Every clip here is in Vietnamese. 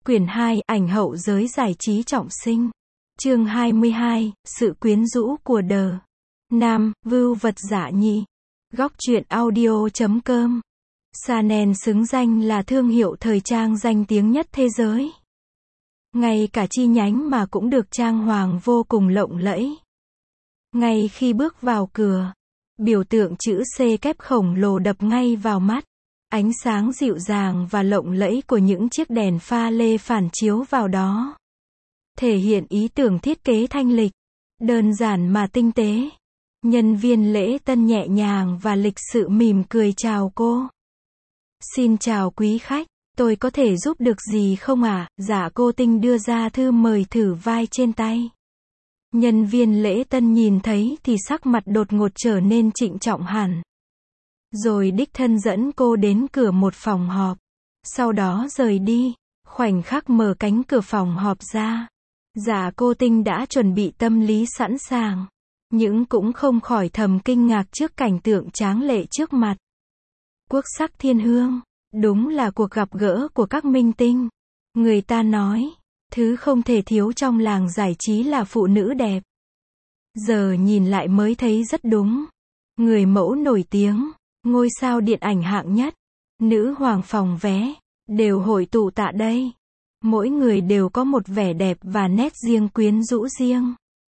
Quyển 2, ảnh hậu giới giải trí trọng sinh. Chương 22, sự quyến rũ của Đờ. Nam, vưu vật giả nhì. Góc truyện audio.com. Chanel xứng danh là thương hiệu thời trang danh tiếng nhất thế giới. Ngay cả chi nhánh mà cũng được trang hoàng vô cùng lộng lẫy. Ngay khi bước vào cửa, biểu tượng chữ C kép khổng lồ đập ngay vào mắt. Ánh sáng dịu dàng và lộng lẫy của những chiếc đèn pha lê phản chiếu vào đó. Thể hiện ý tưởng thiết kế thanh lịch, đơn giản mà tinh tế. Nhân viên lễ tân nhẹ nhàng và lịch sự mỉm cười chào cô. Xin chào quý khách, tôi có thể giúp được gì không ạ? Dạ cô Tinh đưa ra thư mời thử vai trên tay. Nhân viên lễ tân nhìn thấy thì sắc mặt đột ngột trở nên trịnh trọng hẳn. Rồi đích thân dẫn cô đến cửa một phòng họp. Sau đó rời đi. Khoảnh khắc mở cánh cửa phòng họp ra. Dạ cô Tinh đã chuẩn bị tâm lý sẵn sàng. Nhưng cũng không khỏi thầm kinh ngạc trước cảnh tượng tráng lệ trước mặt. Quốc sắc thiên hương. Đúng là cuộc gặp gỡ của các minh tinh. Người ta nói, thứ không thể thiếu trong làng giải trí là phụ nữ đẹp. Giờ nhìn lại mới thấy rất đúng. Người mẫu nổi tiếng, ngôi sao điện ảnh hạng nhất, nữ hoàng phòng vé, đều hội tụ tại đây. Mỗi người đều có một vẻ đẹp và nét riêng quyến rũ riêng.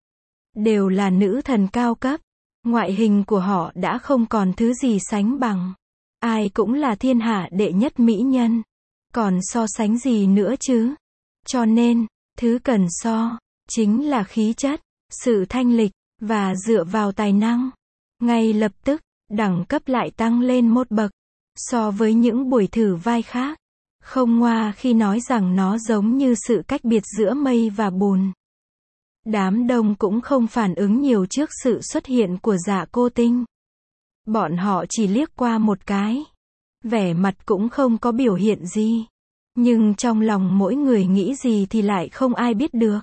Đều là nữ thần cao cấp. Ngoại hình của họ đã không còn thứ gì sánh bằng. Ai cũng là thiên hạ đệ nhất mỹ nhân. Còn so sánh gì nữa chứ? Cho nên, thứ cần so, chính là khí chất, sự thanh lịch, và dựa vào tài năng. Ngay lập tức, đẳng cấp lại tăng lên một bậc. So với những buổi thử vai khác. Không ngoa khi nói rằng nó giống như sự cách biệt giữa mây và bùn. Đám đông cũng không phản ứng nhiều trước sự xuất hiện của Dạ cô Tinh. Bọn họ chỉ liếc qua một cái. Vẻ mặt cũng không có biểu hiện gì. Nhưng trong lòng mỗi người nghĩ gì thì lại không ai biết được.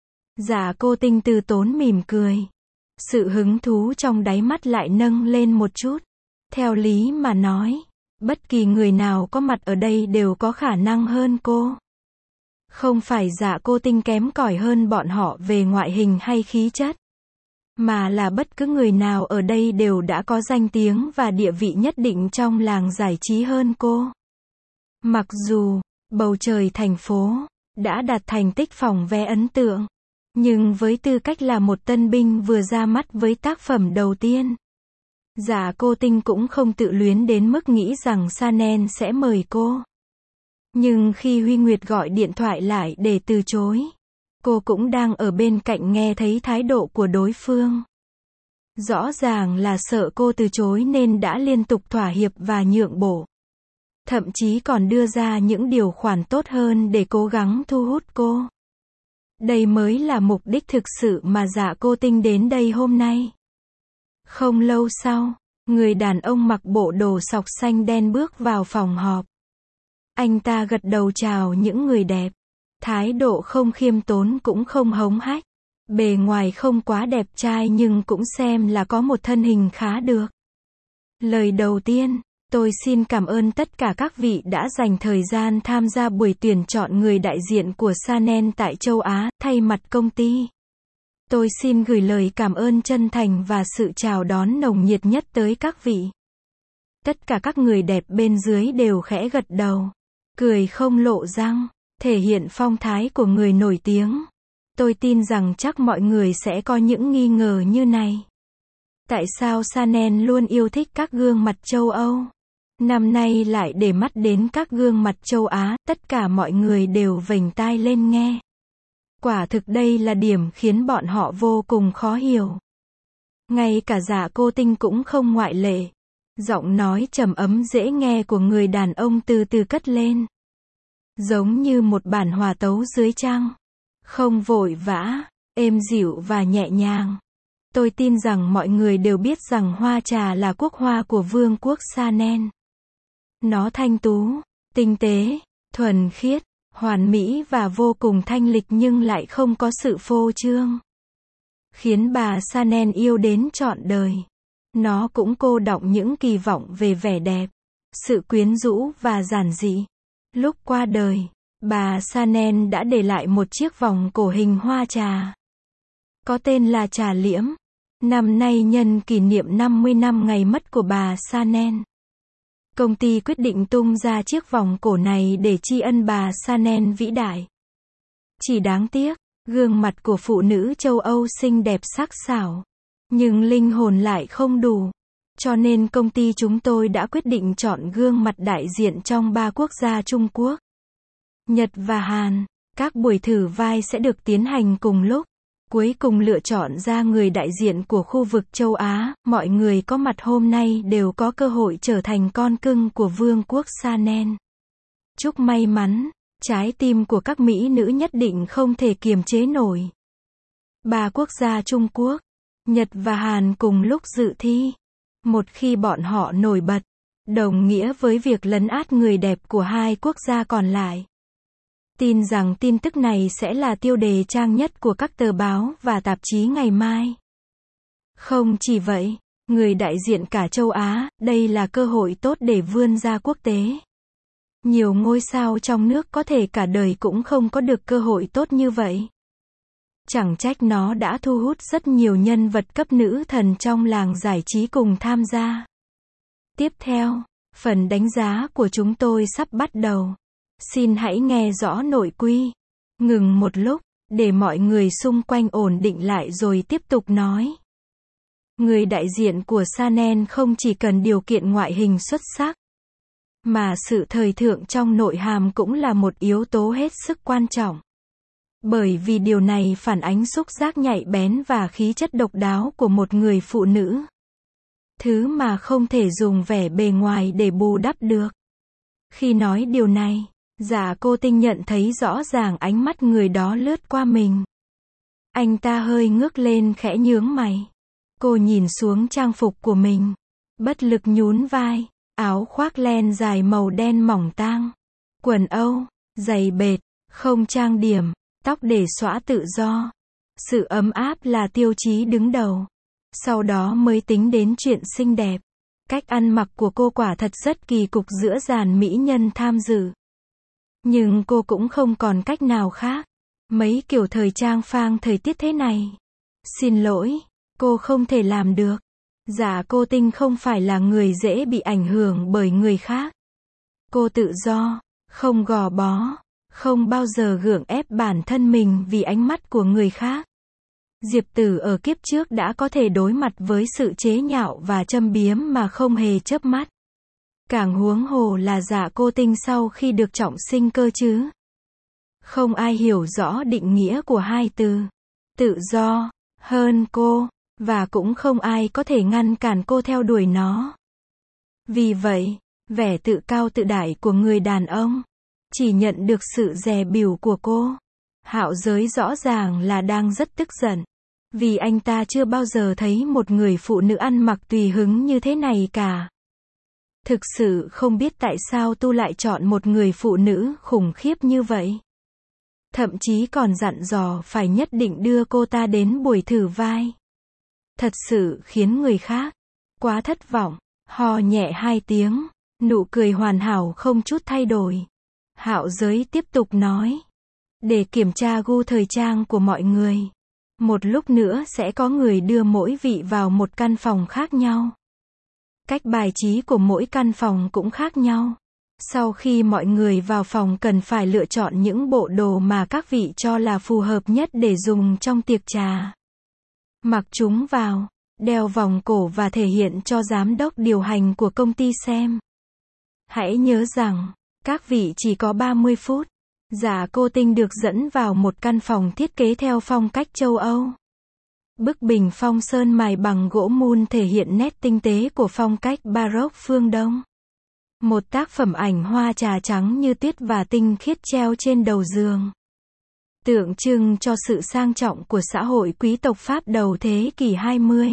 Dạ cô Tinh từ tốn mỉm cười. Sự hứng thú trong đáy mắt lại nâng lên một chút. Theo lý mà nói, bất kỳ người nào có mặt ở đây đều có khả năng hơn cô. Không phải Dạ cô Tinh kém cỏi hơn bọn họ về ngoại hình hay khí chất. Mà là bất cứ người nào ở đây đều đã có danh tiếng và địa vị nhất định trong làng giải trí hơn cô. Mặc dù, bầu trời thành phố, đã đạt thành tích phòng vé ấn tượng. Nhưng với tư cách là một tân binh vừa ra mắt với tác phẩm đầu tiên. Dạ cô Tinh cũng không tự luyến đến mức nghĩ rằng Chanel sẽ mời cô. Nhưng khi Huy Nguyệt gọi điện thoại lại để từ chối, cô cũng đang ở bên cạnh nghe thấy thái độ của đối phương. Rõ ràng là sợ cô từ chối nên đã liên tục thỏa hiệp và nhượng bộ. Thậm chí còn đưa ra những điều khoản tốt hơn để cố gắng thu hút cô. Đây mới là mục đích thực sự mà Dạ cô Tinh đến đây hôm nay. Không lâu sau, người đàn ông mặc bộ đồ sọc xanh đen bước vào phòng họp. Anh ta gật đầu chào những người đẹp. Thái độ không khiêm tốn cũng không hống hách. Bề ngoài không quá đẹp trai nhưng cũng xem là có một thân hình khá được. Lời đầu tiên, tôi xin cảm ơn tất cả các vị đã dành thời gian tham gia buổi tuyển chọn người đại diện của Chanel tại châu Á. Thay mặt công ty, tôi xin gửi lời cảm ơn chân thành và sự chào đón nồng nhiệt nhất tới các vị. Tất cả các người đẹp bên dưới đều khẽ gật đầu, cười không lộ răng, thể hiện phong thái của người nổi tiếng. Tôi tin rằng chắc mọi người sẽ có những nghi ngờ như này. Tại sao Chanel luôn yêu thích các gương mặt châu Âu? Năm nay lại để mắt đến các gương mặt châu Á, tất cả mọi người đều vểnh tai lên nghe. Quả thực đây là điểm khiến bọn họ vô cùng khó hiểu. Ngay cả Dạ cô Tinh cũng không ngoại lệ. Giọng nói trầm ấm dễ nghe của người đàn ông từ từ cất lên. Giống như một bản hòa tấu dưới trăng. Không vội vã, êm dịu và nhẹ nhàng. Tôi tin rằng mọi người đều biết rằng hoa trà là quốc hoa của vương quốc Chanel. Nó thanh tú, tinh tế, thuần khiết, hoàn mỹ và vô cùng thanh lịch nhưng lại không có sự phô trương. Khiến bà Chanel yêu đến trọn đời. Nó cũng cô đọng những kỳ vọng về vẻ đẹp, sự quyến rũ và giản dị. Lúc qua đời, Bà Chanel đã để lại một chiếc vòng cổ hình hoa trà, có tên là trà liễm. Năm nay nhân kỷ niệm 50 năm ngày mất của bà Chanel, công ty quyết định tung ra chiếc vòng cổ này để tri ân bà Chanel vĩ đại. Chỉ đáng tiếc, gương mặt của phụ nữ châu Âu xinh đẹp sắc sảo, nhưng linh hồn lại không đủ. Cho nên công ty chúng tôi đã quyết định chọn gương mặt đại diện trong 3 quốc gia Trung Quốc, Nhật và Hàn. Các buổi thử vai sẽ được tiến hành cùng lúc. Cuối cùng lựa chọn ra người đại diện của khu vực châu Á. Mọi người có mặt hôm nay đều có cơ hội trở thành con cưng của Vương quốc Chanel. Chúc may mắn. Trái tim của các mỹ nữ nhất định không thể kiềm chế nổi. 3 quốc gia Trung Quốc, Nhật và Hàn cùng lúc dự thi. Một khi bọn họ nổi bật, đồng nghĩa với việc lấn át người đẹp của 2 quốc gia còn lại. Tin rằng tin tức này sẽ là tiêu đề trang nhất của các tờ báo và tạp chí ngày mai. Không chỉ vậy, người đại diện cả châu Á, đây là cơ hội tốt để vươn ra quốc tế. Nhiều ngôi sao trong nước có thể cả đời cũng không có được cơ hội tốt như vậy. Chẳng trách nó đã thu hút rất nhiều nhân vật cấp nữ thần trong làng giải trí cùng tham gia. Tiếp theo, phần đánh giá của chúng tôi sắp bắt đầu. Xin hãy nghe rõ nội quy. Ngừng một lúc, để mọi người xung quanh ổn định lại rồi tiếp tục nói. Người đại diện của Chanel không chỉ cần điều kiện ngoại hình xuất sắc, mà sự thời thượng trong nội hàm cũng là một yếu tố hết sức quan trọng. Bởi vì điều này phản ánh xúc giác nhạy bén và khí chất độc đáo của một người phụ nữ. Thứ mà không thể dùng vẻ bề ngoài để bù đắp được. Khi nói điều này, Dạ Cô Tinh nhận thấy rõ ràng ánh mắt người đó lướt qua mình. Anh ta hơi ngước lên khẽ nhướng mày. Cô nhìn xuống trang phục của mình. Bất lực nhún vai. Áo khoác len dài màu đen mỏng tang. Quần âu, giày bệt, không trang điểm, tóc để xõa tự do. Sự ấm áp là tiêu chí đứng đầu. Sau đó mới tính đến chuyện xinh đẹp. Cách ăn mặc của cô quả thật rất kỳ cục giữa dàn mỹ nhân tham dự. Nhưng cô cũng không còn cách nào khác. Mấy kiểu thời trang phang thời tiết thế này. Xin lỗi, cô không thể làm được. Dạ Cô Tinh không phải là người dễ bị ảnh hưởng bởi người khác. Cô tự do, không gò bó, không bao giờ gượng ép bản thân mình vì ánh mắt của người khác. Diệp Tử ở kiếp trước đã có thể đối mặt với sự chế nhạo và châm biếm mà không hề chớp mắt. Càng huống hồ là Dạ Cô Tinh sau khi được trọng sinh cơ chứ. Không ai hiểu rõ định nghĩa của hai từ tự do hơn cô, và cũng không ai có thể ngăn cản cô theo đuổi nó. Vì vậy, vẻ tự cao tự đại của người đàn ông chỉ nhận được sự dè bỉu của cô. Hạo Giới rõ ràng là đang rất tức giận, vì anh ta chưa bao giờ thấy một người phụ nữ ăn mặc tùy hứng như thế này cả. Thực sự không biết tại sao Tu lại chọn một người phụ nữ khủng khiếp như vậy. Thậm chí còn dặn dò phải nhất định đưa cô ta đến buổi thử vai. Thật sự khiến người khác quá thất vọng. Ho nhẹ 2 tiếng, nụ cười hoàn hảo không chút thay đổi. Hạo Giới tiếp tục nói. Để kiểm tra gu thời trang của mọi người, một lúc nữa sẽ có người đưa mỗi vị vào một căn phòng khác nhau. Cách bài trí của mỗi căn phòng cũng khác nhau. Sau khi mọi người vào phòng cần phải lựa chọn những bộ đồ mà các vị cho là phù hợp nhất để dùng trong tiệc trà. Mặc chúng vào, đeo vòng cổ và thể hiện cho giám đốc điều hành của công ty xem. Hãy nhớ rằng, các vị chỉ có 30 phút. Dạ Cô Tinh được dẫn vào một căn phòng thiết kế theo phong cách châu Âu. Bức bình phong sơn mài bằng gỗ mun thể hiện nét tinh tế của phong cách Baroque phương Đông. Một tác phẩm ảnh hoa trà trắng như tuyết và tinh khiết treo trên đầu giường. Tượng trưng cho sự sang trọng của xã hội quý tộc Pháp đầu thế kỷ 20.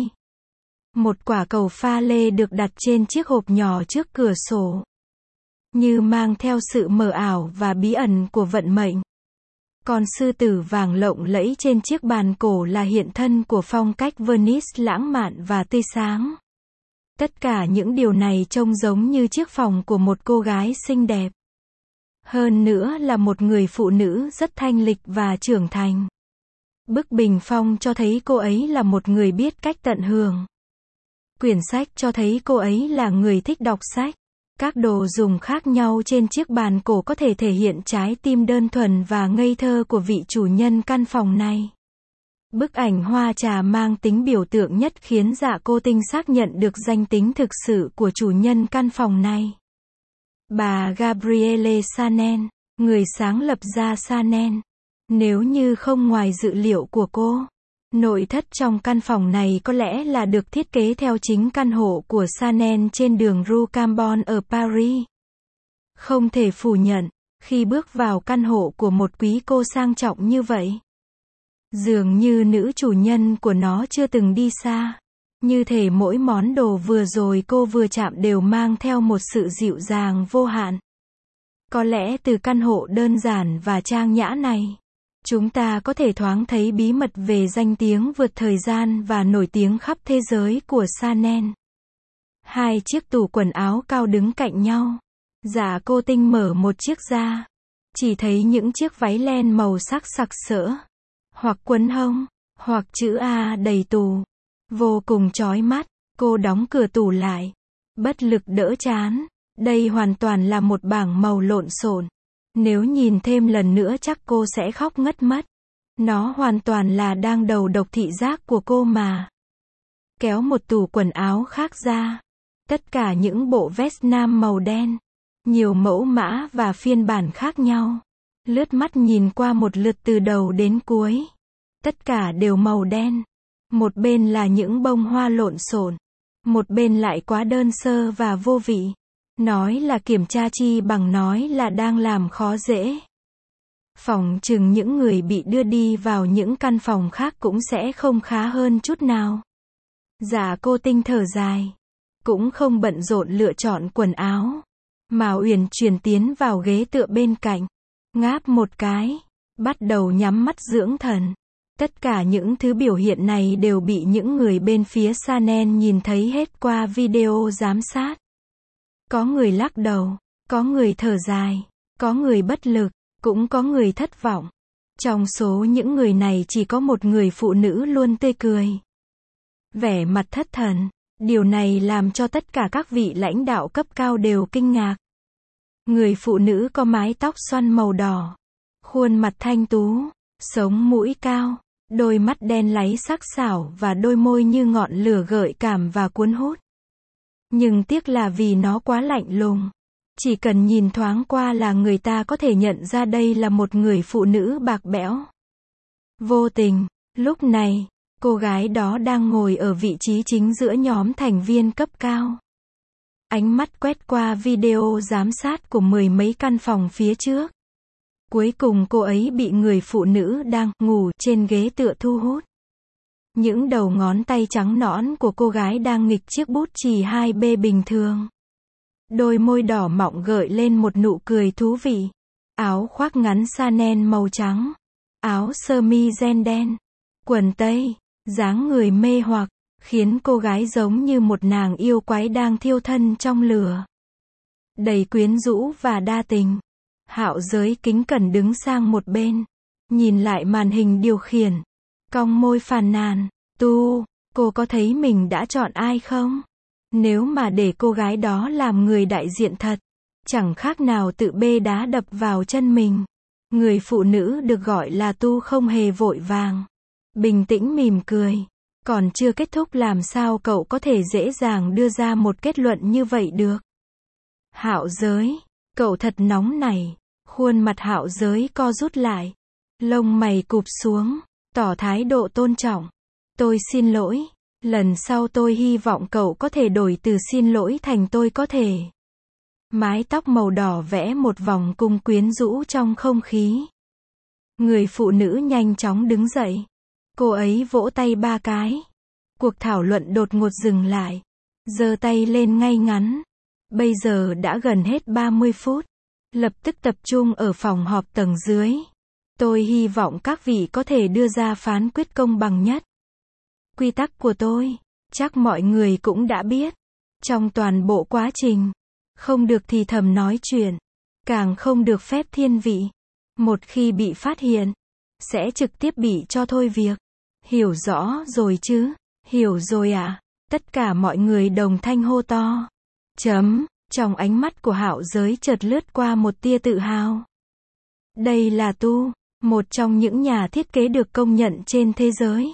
Một quả cầu pha lê được đặt trên chiếc hộp nhỏ trước cửa sổ, như mang theo sự mờ ảo và bí ẩn của vận mệnh. Con sư tử vàng lộng lẫy trên chiếc bàn cổ là hiện thân của phong cách Venice lãng mạn và tươi sáng. Tất cả những điều này trông giống như chiếc phòng của một cô gái xinh đẹp. Hơn nữa là một người phụ nữ rất thanh lịch và trưởng thành. Bức bình phong cho thấy cô ấy là một người biết cách tận hưởng. Quyển sách cho thấy cô ấy là người thích đọc sách. Các đồ dùng khác nhau trên chiếc bàn cổ có thể thể hiện trái tim đơn thuần và ngây thơ của vị chủ nhân căn phòng này. Bức ảnh hoa trà mang tính biểu tượng nhất khiến Dạ Cô Tinh xác nhận được danh tính thực sự của chủ nhân căn phòng này. Bà Gabrielle Chanel, người sáng lập ra Chanel. Nếu như không ngoài dự liệu của cô, nội thất trong căn phòng này có lẽ là được thiết kế theo chính căn hộ của Chanel trên đường Rue Cambon ở Paris. Không thể phủ nhận, khi bước vào căn hộ của một quý cô sang trọng như vậy, dường như nữ chủ nhân của nó chưa từng đi xa. Như thể mỗi món đồ vừa rồi cô vừa chạm đều mang theo một sự dịu dàng vô hạn. Có lẽ từ căn hộ đơn giản và trang nhã này, chúng ta có thể thoáng thấy bí mật về danh tiếng vượt thời gian và nổi tiếng khắp thế giới của Chanel. Hai chiếc tủ quần áo cao đứng cạnh nhau. Dạ Cô Tinh mở một chiếc ra. Chỉ thấy những chiếc váy len màu sắc sặc sỡ. Hoặc quấn hông, hoặc chữ A đầy tủ. Vô cùng chói mắt. Cô đóng cửa tủ lại. Bất lực đỡ trán. Đây hoàn toàn là một bảng màu lộn xộn. Nếu nhìn thêm lần nữa chắc cô sẽ khóc ngất mất. Nó hoàn toàn là đang đầu độc thị giác của cô mà. Kéo một tủ quần áo khác ra. Tất cả những bộ vest nam màu đen. Nhiều mẫu mã và phiên bản khác nhau. Lướt mắt nhìn qua một lượt từ đầu đến cuối. Tất cả đều màu đen. Một bên là những bông hoa lộn xộn. Một bên lại quá đơn sơ và vô vị. Nói là kiểm tra chi bằng nói là đang làm khó dễ. Phỏng chừng những người bị đưa đi vào những căn phòng khác cũng sẽ không khá hơn chút nào. Dạ Cô Tinh thở dài. Cũng không bận rộn lựa chọn quần áo. Mà uyển chuyển tiến vào ghế tựa bên cạnh. Ngáp một cái. Bắt đầu nhắm mắt dưỡng thần. Tất cả những thứ biểu hiện này đều bị những người bên phía Chanel nhìn thấy hết qua video giám sát. Có người lắc đầu, có người thở dài, có người bất lực, cũng có người thất vọng. Trong số những người này chỉ có một người phụ nữ luôn tươi cười. Vẻ mặt thất thần. Điều này làm cho tất cả các vị lãnh đạo cấp cao đều kinh ngạc. Người phụ nữ có mái tóc xoăn màu đỏ, khuôn mặt thanh tú, sống mũi cao, đôi mắt đen láy sắc sảo và đôi môi như ngọn lửa gợi cảm và cuốn hút. Nhưng tiếc là vì nó quá lạnh lùng. Chỉ cần nhìn thoáng qua là người ta có thể nhận ra đây là một người phụ nữ bạc bẽo. Vô tình, lúc này, cô gái đó đang ngồi ở vị trí chính giữa nhóm thành viên cấp cao. Ánh mắt quét qua video giám sát của mười mấy căn phòng phía trước. Cuối cùng cô ấy bị người phụ nữ đang ngủ trên ghế tựa thu hút. Những đầu ngón tay trắng nõn của cô gái đang nghịch chiếc bút chì 2B bình thường. Đôi môi đỏ mọng gợi lên một nụ cười thú vị. Áo khoác ngắn Chanel màu trắng. Áo sơ mi ren đen. Quần tây. Dáng người mê hoặc. Khiến cô gái giống như một nàng yêu quái đang thiêu thân trong lửa. Đầy quyến rũ và đa tình. Hạo Giới kính cẩn đứng sang một bên. Nhìn lại màn hình điều khiển. Cong môi phàn nàn. Cô có thấy mình đã chọn ai không? Nếu mà để cô gái đó làm người đại diện thật, chẳng khác nào tự bê đá đập vào chân mình. Người phụ nữ được gọi là Tu không hề vội vàng. Bình tĩnh mỉm cười. Còn chưa kết thúc làm sao cậu có thể dễ dàng đưa ra một kết luận như vậy được? Hạo Giới, cậu thật nóng này. Khuôn mặt Hạo Giới co rút lại. Lông mày cụp xuống, tỏ thái độ tôn trọng. Tôi xin lỗi. Lần sau tôi hy vọng cậu có thể đổi từ xin lỗi thành tôi có thể. Mái tóc màu đỏ vẽ một vòng cung quyến rũ trong không khí. Người phụ nữ nhanh chóng đứng dậy. Cô ấy vỗ tay 3 cái. Cuộc thảo luận đột ngột dừng lại. Giơ tay lên ngay ngắn. Bây giờ đã gần hết 30 phút. Lập tức tập trung ở phòng họp tầng dưới. Tôi hy vọng các vị có thể đưa ra phán quyết công bằng nhất. Quy tắc của tôi, chắc mọi người cũng đã biết. Trong toàn bộ quá trình, không được thì thầm nói chuyện. càng không được phép thiên vị. Một khi bị phát hiện, sẽ trực tiếp bị cho thôi việc. Hiểu rõ rồi chứ? Hiểu rồi ạ. Tất cả mọi người đồng thanh hô to. Trong ánh mắt của Hạo Giới chợt lướt qua một tia tự hào. Đây là Tu, một trong những nhà thiết kế được công nhận trên thế giới.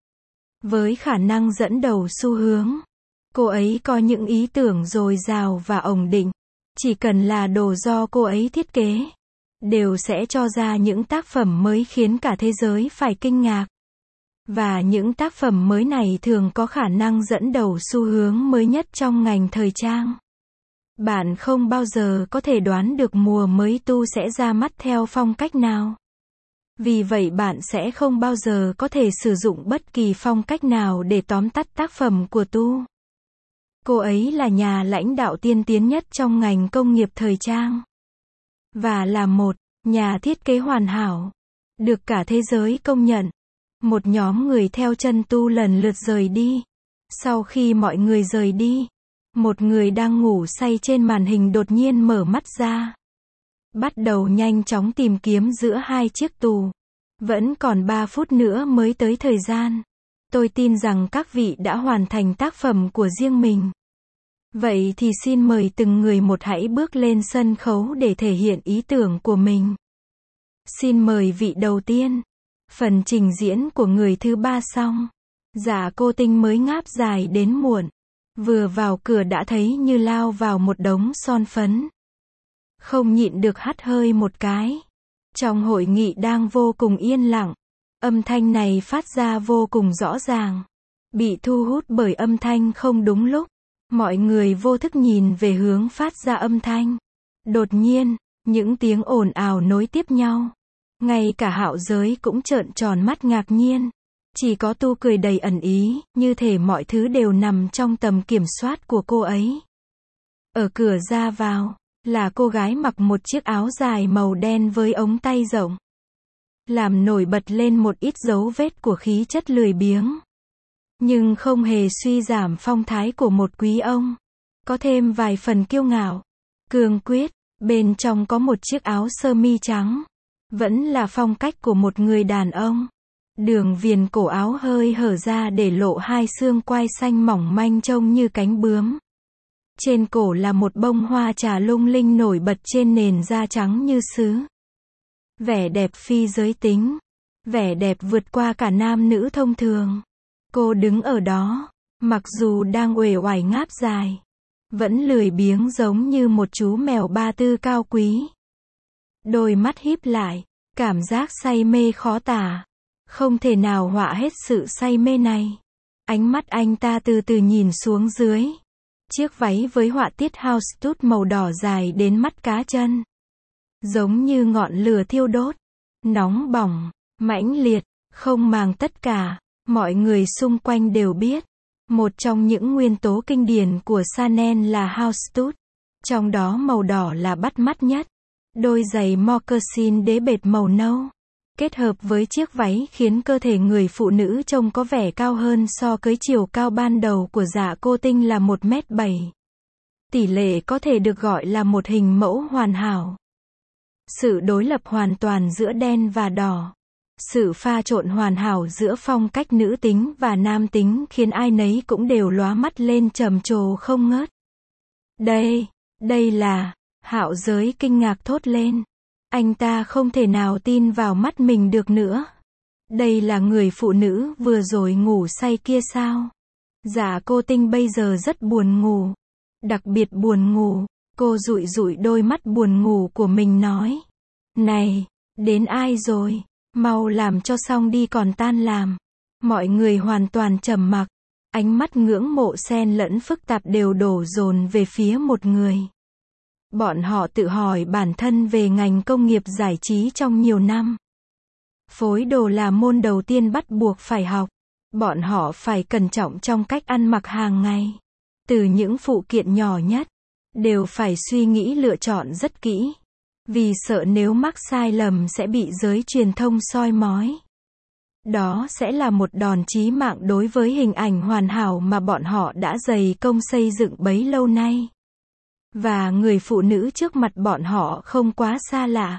Với khả năng dẫn đầu xu hướng, cô ấy có những ý tưởng dồi dào và ổn định. Chỉ cần là đồ do cô ấy thiết kế, đều sẽ cho ra những tác phẩm mới khiến cả thế giới phải kinh ngạc. Và những tác phẩm mới này thường có khả năng dẫn đầu xu hướng mới nhất trong ngành thời trang. Bạn không bao giờ có thể đoán được mùa mới Tu sẽ ra mắt theo phong cách nào. Vì vậy bạn sẽ không bao giờ có thể sử dụng bất kỳ phong cách nào để tóm tắt tác phẩm của Tu. Cô ấy là nhà lãnh đạo tiên tiến nhất trong ngành công nghiệp thời trang. Và là một nhà thiết kế hoàn hảo, được cả thế giới công nhận. Một nhóm người theo chân Tu lần lượt rời đi. Sau khi mọi người rời đi, một người đang ngủ say trên màn hình đột nhiên mở mắt ra. Bắt đầu nhanh chóng tìm kiếm giữa hai chiếc tù. Vẫn còn 3 phút nữa mới tới thời gian. Tôi tin rằng các vị đã hoàn thành tác phẩm của riêng mình. Vậy thì xin mời từng người một hãy bước lên sân khấu để thể hiện ý tưởng của mình. Xin mời vị đầu tiên. Phần trình diễn của người thứ 3 xong. Dạ Cô Tinh mới ngáp dài đến muộn. Vừa vào cửa đã thấy như lao vào một đống son phấn. Không nhịn được hắt hơi một cái. Trong hội nghị đang vô cùng yên lặng, âm thanh này phát ra vô cùng rõ ràng. Bị thu hút bởi âm thanh không đúng lúc, mọi người vô thức nhìn về hướng phát ra âm thanh. Đột nhiên, những tiếng ồn ào nối tiếp nhau. Ngay cả Hạo Giới cũng trợn tròn mắt ngạc nhiên. Chỉ có Tu cười đầy ẩn ý, như thể mọi thứ đều nằm trong tầm kiểm soát của cô ấy. Ở cửa ra vào, là cô gái mặc một chiếc áo dài màu đen với ống tay rộng. Làm nổi bật lên một ít dấu vết của khí chất lười biếng. Nhưng không hề suy giảm phong thái của một quý ông. Có thêm vài phần kiêu ngạo, cương quyết. Bên trong có một chiếc áo sơ mi trắng. Vẫn là phong cách của một người đàn ông. Đường viền cổ áo hơi hở ra để lộ hai xương quai xanh mỏng manh trông như cánh bướm. Trên cổ là một bông hoa trà lung linh nổi bật trên nền da trắng như sứ. Vẻ đẹp phi giới tính. Vẻ đẹp vượt qua cả nam nữ thông thường. Cô đứng ở đó, mặc dù đang uể oải ngáp dài, vẫn lười biếng giống như một chú mèo ba tư cao quý. Đôi mắt híp lại, cảm giác say mê khó tả. Không thể nào họa hết sự say mê này. Ánh mắt anh ta từ từ nhìn xuống dưới. Chiếc váy với họa tiết house tút màu đỏ dài đến mắt cá chân. Giống như ngọn lửa thiêu đốt. Nóng bỏng, mãnh liệt, không màng tất cả. Mọi người xung quanh đều biết. Một trong những nguyên tố kinh điển của Chanel là house tút. Trong đó màu đỏ là bắt mắt nhất. Đôi giày moccasin đế bệt màu nâu. Kết hợp với chiếc váy khiến cơ thể người phụ nữ trông có vẻ cao hơn so với chiều cao ban đầu của Dạ Cô Tinh là 1m7. Tỷ lệ có thể được gọi là một hình mẫu hoàn hảo. Sự đối lập hoàn toàn giữa đen và đỏ. Sự pha trộn hoàn hảo giữa phong cách nữ tính và nam tính khiến ai nấy cũng đều lóa mắt lên trầm trồ không ngớt. Đây là, Hạo Giới kinh ngạc thốt lên. Anh ta không thể nào tin vào mắt mình được nữa. Đây là người phụ nữ vừa rồi ngủ say kia sao? Dạ Cô Tinh bây giờ rất buồn ngủ. Đặc biệt buồn ngủ. Cô dụi dụi đôi mắt buồn ngủ của mình nói. Này, đến ai rồi? Mau làm cho xong đi còn tan làm. Mọi người hoàn toàn trầm mặc. Ánh mắt ngưỡng mộ xen lẫn phức tạp đều đổ dồn về phía một người. Bọn họ tự hỏi bản thân về ngành công nghiệp giải trí trong nhiều năm. Phối đồ là môn đầu tiên bắt buộc phải học. Bọn họ phải cẩn trọng trong cách ăn mặc hàng ngày. Từ những phụ kiện nhỏ nhất, đều phải suy nghĩ lựa chọn rất kỹ. Vì sợ nếu mắc sai lầm sẽ bị giới truyền thông soi mói. Đó sẽ là một đòn chí mạng đối với hình ảnh hoàn hảo mà bọn họ đã dày công xây dựng bấy lâu nay. Và người phụ nữ trước mặt bọn họ không quá xa lạ.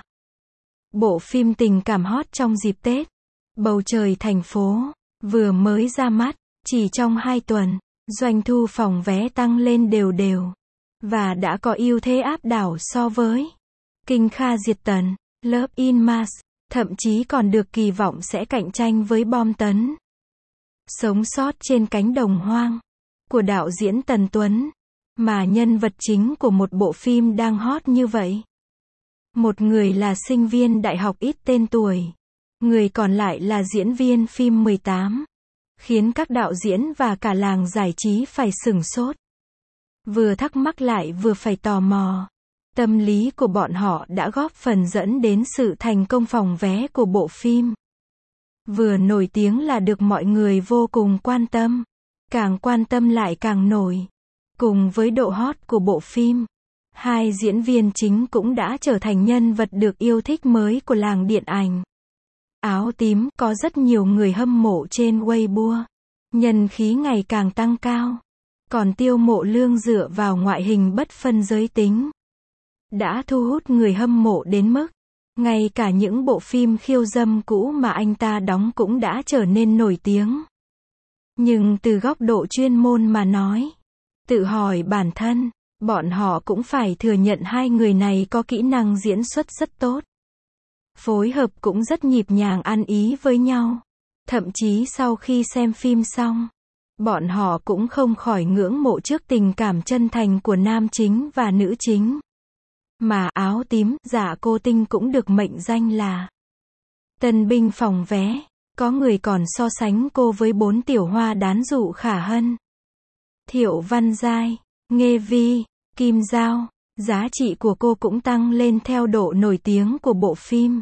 Bộ phim tình cảm hot trong dịp Tết, Bầu trời thành phố, vừa mới ra mắt, chỉ trong 2 tuần, doanh thu phòng vé tăng lên đều đều. Và đã có ưu thế áp đảo so với Kinh Kha Diệt Tần, Love in Mars, thậm chí còn được kỳ vọng sẽ cạnh tranh với Bom Tấn. Sống sót trên cánh đồng hoang, của đạo diễn Tần Tuấn, mà nhân vật chính của một bộ phim đang hot như vậy. Một người là sinh viên đại học ít tên tuổi, người còn lại là diễn viên phim 18, khiến các đạo diễn và cả làng giải trí phải sửng sốt. Vừa thắc mắc lại vừa phải tò mò. Tâm lý của bọn họ đã góp phần dẫn đến sự thành công phòng vé của bộ phim. Vừa nổi tiếng là được mọi người vô cùng quan tâm. Càng quan tâm lại càng nổi. Cùng với độ hot của bộ phim, 2 diễn viên chính cũng đã trở thành nhân vật được yêu thích mới của làng điện ảnh. Áo tím có rất nhiều người hâm mộ trên Weibo. Nhân khí ngày càng tăng cao. Còn Tiêu Mộ Lương dựa vào ngoại hình bất phân giới tính, đã thu hút người hâm mộ đến mức, ngay cả những bộ phim khiêu dâm cũ mà anh ta đóng cũng đã trở nên nổi tiếng. Nhưng từ góc độ chuyên môn mà nói, tự hỏi bản thân, bọn họ cũng phải thừa nhận 2 người này có kỹ năng diễn xuất rất tốt. Phối hợp cũng rất nhịp nhàng ăn ý với nhau. Thậm chí sau khi xem phim xong, bọn họ cũng không khỏi ngưỡng mộ trước tình cảm chân thành của nam chính và nữ chính. Mà áo tím, Dạ Cô Tinh cũng được mệnh danh là tân binh phòng vé. Có người còn so sánh cô với 4 tiểu hoa đán Dụ Khả Hân, Thiệu Văn Giai, Nghê Vi, Kim Giao. Giá trị của cô cũng tăng lên theo độ nổi tiếng của bộ phim.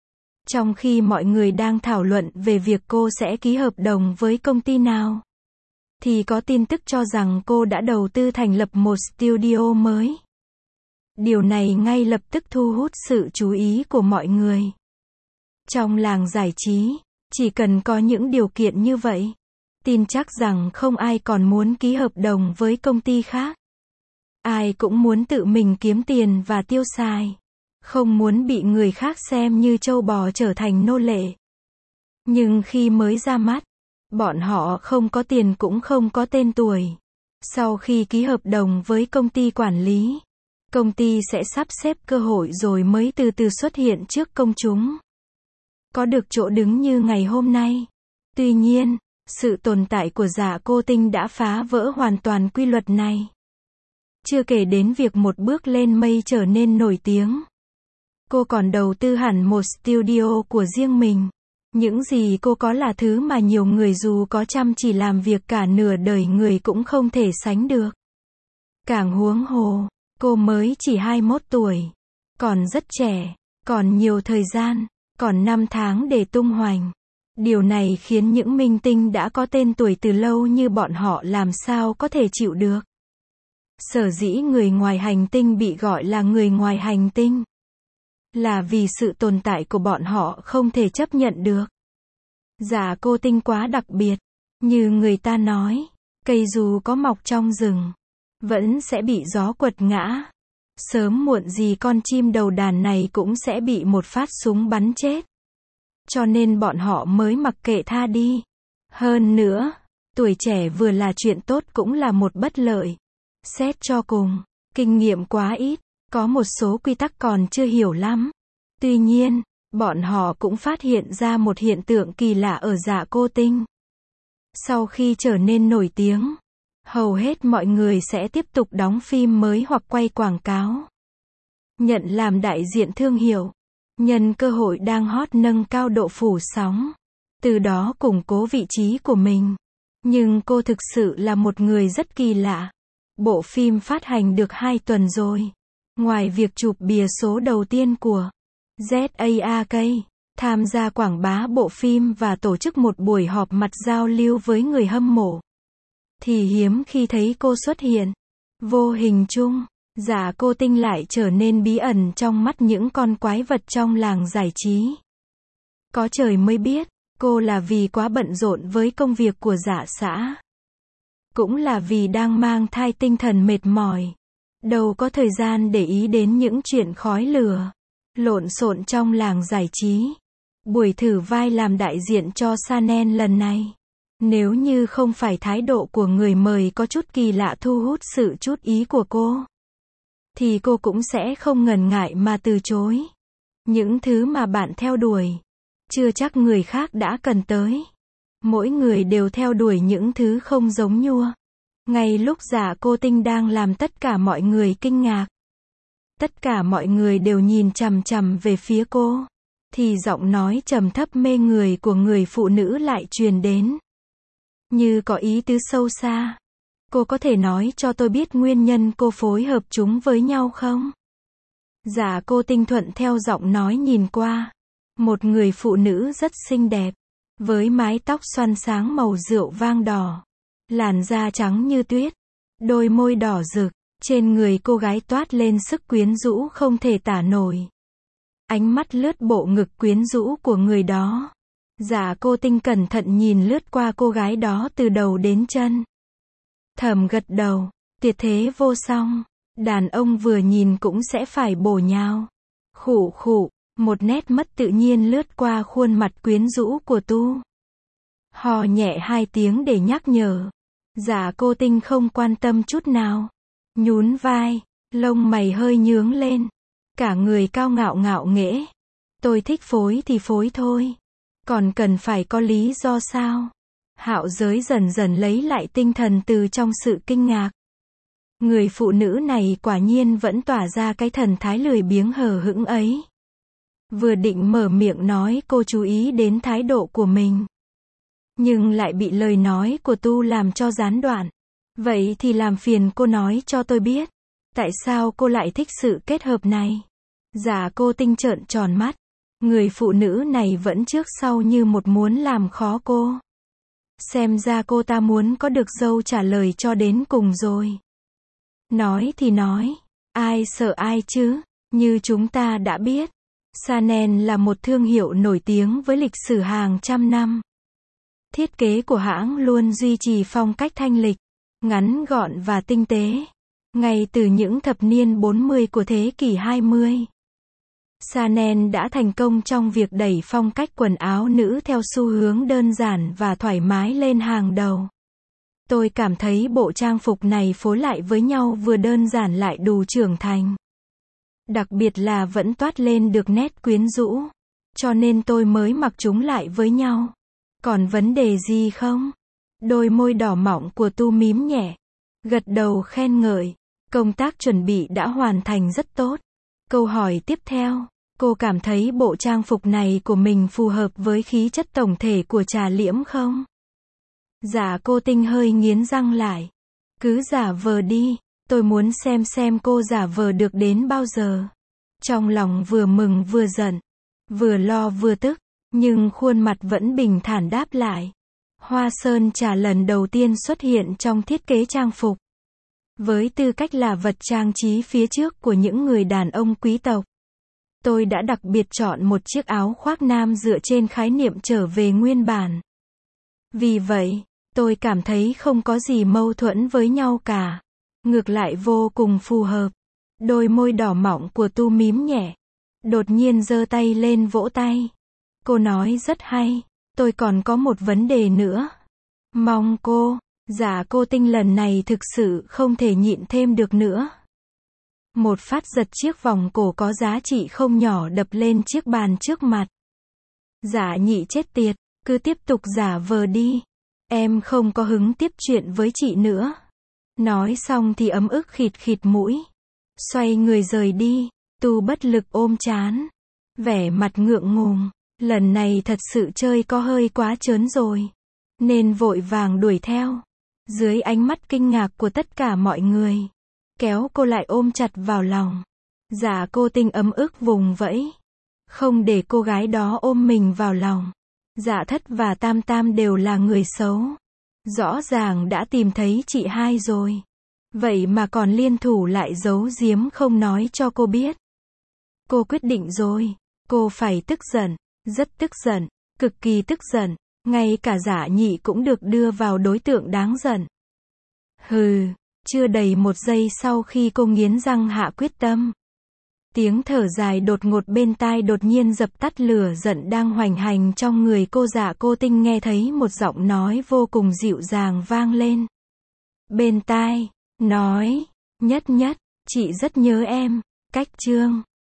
Trong khi mọi người đang thảo luận về việc cô sẽ ký hợp đồng với công ty nào, thì có tin tức cho rằng cô đã đầu tư thành lập một studio mới. Điều này ngay lập tức thu hút sự chú ý của mọi người. Trong làng giải trí, chỉ cần có những điều kiện như vậy, tin chắc rằng không ai còn muốn ký hợp đồng với công ty khác. Ai cũng muốn tự mình kiếm tiền và tiêu xài, không muốn bị người khác xem như trâu bò trở thành nô lệ. Nhưng khi mới ra mắt, bọn họ không có tiền cũng không có tên tuổi. Sau khi ký hợp đồng với công ty quản lý, công ty sẽ sắp xếp cơ hội rồi mới từ từ xuất hiện trước công chúng. Có được chỗ đứng như ngày hôm nay. Tuy nhiên, sự tồn tại của Dạ Cô Tinh đã phá vỡ hoàn toàn quy luật này. Chưa kể đến việc một bước lên mây trở nên nổi tiếng, cô còn đầu tư hẳn một studio của riêng mình. Những gì cô có là thứ mà nhiều người dù có chăm chỉ làm việc cả nửa đời người cũng không thể sánh được. Càng huống hồ, cô mới chỉ 21 tuổi, còn rất trẻ, còn nhiều thời gian, còn 5 tháng để tung hoành. Điều này khiến những minh tinh đã có tên tuổi từ lâu như bọn họ làm sao có thể chịu được. Sở dĩ người ngoài hành tinh bị gọi là người ngoài hành tinh, là vì sự tồn tại của bọn họ không thể chấp nhận được. Dạ Cô Tinh quá đặc biệt. Như người ta nói, cây dù có mọc trong rừng, vẫn sẽ bị gió quật ngã. Sớm muộn gì con chim đầu đàn này cũng sẽ bị một phát súng bắn chết. Cho nên bọn họ mới mặc kệ tha đi. Hơn nữa, tuổi trẻ vừa là chuyện tốt cũng là một bất lợi. Xét cho cùng, kinh nghiệm quá ít, có một số quy tắc còn chưa hiểu lắm. Tuy nhiên, bọn họ cũng phát hiện ra một hiện tượng kỳ lạ ở Dạ Cô Tinh. Sau khi trở nên nổi tiếng, hầu hết mọi người sẽ tiếp tục đóng phim mới hoặc quay quảng cáo, nhận làm đại diện thương hiệu, nhân cơ hội đang hot nâng cao độ phủ sóng, từ đó củng cố vị trí của mình. Nhưng cô thực sự là một người rất kỳ lạ. Bộ phim phát hành được 2 tuần rồi. Ngoài việc chụp bìa số đầu tiên của ZAAK, tham gia quảng bá bộ phim và tổ chức một buổi họp mặt giao lưu với người hâm mộ, thì hiếm khi thấy cô xuất hiện. Vô hình chung, Dạ Cô Tinh lại trở nên bí ẩn trong mắt những con quái vật trong làng giải trí. Có trời mới biết, cô là vì quá bận rộn với công việc của Dạ xã. Cũng là vì đang mang thai tinh thần mệt mỏi. đâu có thời gian để ý đến những chuyện khói lửa, lộn xộn trong làng giải trí. Buổi thử vai làm đại diện cho Chanel lần này, nếu như không phải thái độ của người mời có chút kỳ lạ thu hút sự chú ý của cô, thì cô cũng sẽ không ngần ngại mà từ chối. Những thứ mà bạn theo đuổi, chưa chắc người khác đã cần tới. Mỗi người đều theo đuổi những thứ không giống nhua. Ngay lúc Dạ Cô Tinh đang làm tất cả mọi người kinh ngạc, tất cả mọi người đều nhìn chằm chằm về phía cô, thì giọng nói trầm thấp mê người của người phụ nữ lại truyền đến, như có ý tứ sâu xa. Cô có thể nói cho tôi biết nguyên nhân cô phối hợp chúng với nhau không? Dạ Cô Tinh thuận theo giọng nói nhìn qua. Một người phụ nữ rất xinh đẹp, với mái tóc xoăn sáng màu rượu vang đỏ, làn da trắng như tuyết, đôi môi đỏ rực, trên người cô gái toát lên sức quyến rũ không thể tả nổi. Ánh mắt lướt bộ ngực quyến rũ của người đó. Dạ Cô Tinh cẩn thận nhìn lướt qua cô gái đó từ đầu đến chân. Thầm gật đầu, tuyệt thế vô song, đàn ông vừa nhìn cũng sẽ phải bổ nhào. Khụ khụ, một nét mất tự nhiên lướt qua khuôn mặt quyến rũ của Tu. Hò nhẹ 2 tiếng để nhắc nhở. Dạ Cô Tinh không quan tâm chút nào. Nhún vai, lông mày hơi nhướng lên. Cả người cao ngạo ngạo nghễ. Tôi thích phối thì phối thôi. Còn cần phải có lý do sao? Hạo Giới dần dần lấy lại tinh thần từ trong sự kinh ngạc. Người phụ nữ này quả nhiên vẫn tỏa ra cái thần thái lười biếng hờ hững ấy. Vừa định mở miệng nói cô chú ý đến thái độ của mình, nhưng lại bị lời nói của Tu làm cho gián đoạn. Vậy thì làm phiền cô nói cho tôi biết, tại sao cô lại thích sự kết hợp này? Dạ Cô Tinh trợn tròn mắt. Người phụ nữ này vẫn trước sau như một muốn làm khó cô. Xem ra cô ta muốn có được dâu trả lời cho đến cùng rồi. Nói thì nói, ai sợ ai chứ? Như chúng ta đã biết, Chanel là một thương hiệu nổi tiếng với lịch sử hàng trăm năm. Thiết kế của hãng luôn duy trì phong cách thanh lịch, ngắn gọn và tinh tế. Ngay từ những thập niên 40 của thế kỷ 20, Chanel đã thành công trong việc đẩy phong cách quần áo nữ theo xu hướng đơn giản và thoải mái lên hàng đầu. Tôi cảm thấy bộ trang phục này phối lại với nhau vừa đơn giản lại đủ trưởng thành. Đặc biệt là vẫn toát lên được nét quyến rũ. Cho nên tôi mới mặc chúng lại với nhau. Còn vấn đề gì không? Đôi môi đỏ mọng của Tu mím nhẹ, gật đầu khen ngợi. Công tác chuẩn bị đã hoàn thành rất tốt. Câu hỏi tiếp theo, cô cảm thấy bộ trang phục này của mình phù hợp với khí chất tổng thể của Trà Liễm không? Dạ Cô Tinh hơi nghiến răng lại. Cứ giả vờ đi, tôi muốn xem cô giả vờ được đến bao giờ. Trong lòng vừa mừng vừa giận, vừa lo vừa tức, nhưng khuôn mặt vẫn bình thản đáp lại. Hoa sơn trà lần đầu tiên xuất hiện trong thiết kế trang phục, với tư cách là vật trang trí phía trước của những người đàn ông quý tộc. Tôi đã đặc biệt chọn một chiếc áo khoác nam dựa trên khái niệm trở về nguyên bản. Vì vậy, tôi cảm thấy không có gì mâu thuẫn với nhau cả. Ngược lại vô cùng phù hợp. Đôi môi đỏ mọng của Tu mím nhẹ, đột nhiên giơ tay lên vỗ tay. Cô nói rất hay, tôi còn có một vấn đề nữa. Mong cô, Dạ Cô Tinh lần này thực sự không thể nhịn thêm được nữa. Một phát giật chiếc vòng cổ có giá trị không nhỏ đập lên chiếc bàn trước mặt. Dạ Nhị chết tiệt, cứ tiếp tục giả vờ đi. Em không có hứng tiếp chuyện với chị nữa. Nói xong thì ấm ức khịt khịt mũi. Xoay người rời đi. Tu bất lực ôm trán, vẻ mặt ngượng ngùng. Lần này thật sự chơi có hơi quá trớn rồi, nên vội vàng đuổi theo. Dưới ánh mắt kinh ngạc của tất cả mọi người, kéo cô lại ôm chặt vào lòng. Dạ Cô Tinh ấm ức vùng vẫy, không để cô gái đó ôm mình vào lòng. Dạ Thất và Tam Tam đều là người xấu, rõ ràng đã tìm thấy chị hai rồi, vậy mà còn liên thủ lại giấu giếm không nói cho cô biết. Cô quyết định rồi, cô phải tức giận, rất tức giận, cực kỳ tức giận, ngay cả Dạ Nhị cũng được đưa vào đối tượng đáng giận. Hừ, Chưa đầy 1 giây sau khi cô nghiến răng hạ quyết tâm, tiếng thở dài đột ngột bên tai đột nhiên dập tắt lửa giận đang hoành hành trong người cô. Dạ cô Tinh nghe thấy một giọng nói vô cùng dịu dàng vang lên bên tai, nói, Nhất Nhất, chị rất nhớ em. Cách chương